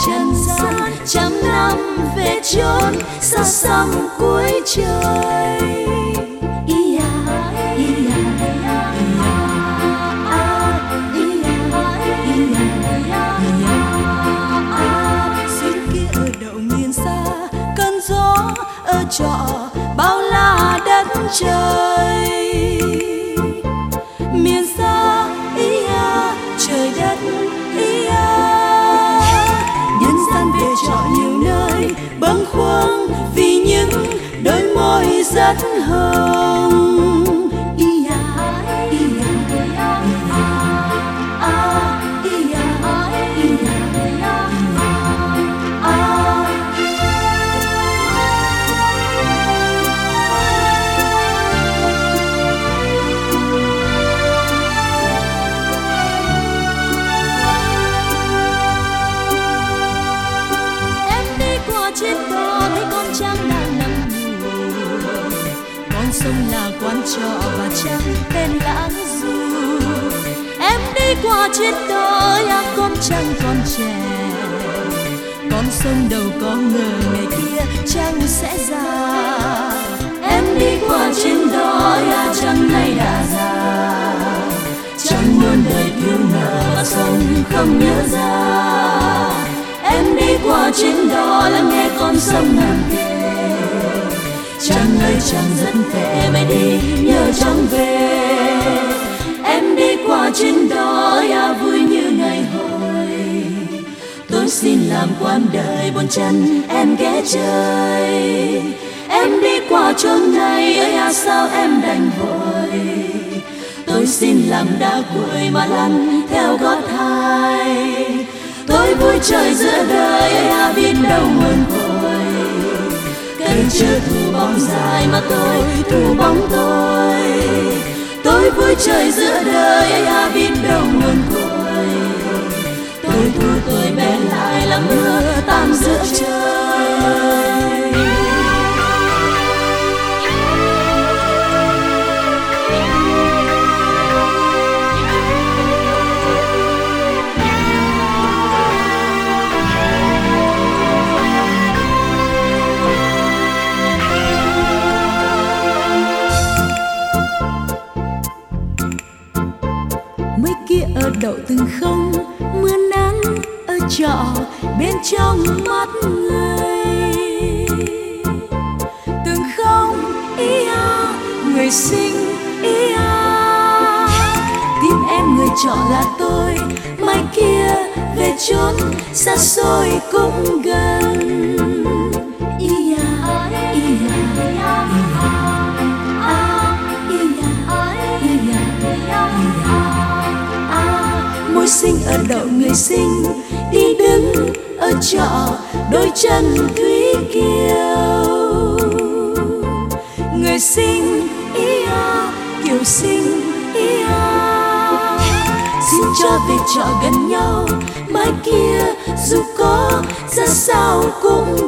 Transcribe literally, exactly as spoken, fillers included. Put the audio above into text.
trần gian, trăm năm về chốn xa xăm cuối trời. Ý à, ý à, ý à, à, ý à, ý à, ý à. Xuyên kia ở đậu miền xa, cơn gió ở trọ bao la đất trời. Miền xa ý à, trời đất ý à. Nhân gian về trọ nhiều nơi bâng khuâng vì những đôi môi rất hồng. Ý à, ý à, ý à, à, ý à, ý à, à. Trên đó thấy con trăng đang nằm ngủ, con sông là quán trọ và trăng tên lãng du. Em đi qua trên đó ya con trăng còn trẻ, con sông đâu có ngờ ngày kia trăng sẽ già. Em đi qua trên đó ya trăng nay đã già, trăng muôn đời thiếu nợ và sông không nhớ ra. Em đi qua trên đó lắng nghe con sông ngàn kề, trăng ơi trăng rất tệ mày đi nhớ trăng về. Em đi qua trên đó ya vui như ngày hồi, tôi xin làm quan đời buồn chân em ghé chơi. Em đi qua chốn này ơi à sao em đành vội, tôi xin làm đá cuội mà lăn theo gót hai. Tôi vui chơi giữa đời à biết đâu nguồn cội, cây chưa thu bóng dài mà tôi thu bóng tôi. Tôi vui chơi giữa đời à biết đâu nguồn cội, tôi thu tôi bé lại là mưa tan giữa trời. Ở đậu từng không mưa nắng ở trọ bên trong mắt người. Từng không ý à, người xinh ý à, tim em người trọ là tôi, mai kia về chốn xa xôi cũng gần. Ý à, ý à, ý à, à, ý à, ý à, ý à. Môi xinh ở đậu người xinh đi đứng ở trọ đôi chân thủy kiều. Người xinh ý à, kiều xinh ý à, xin cho về trọ gần nhau, mai kia dù có ra sao cũng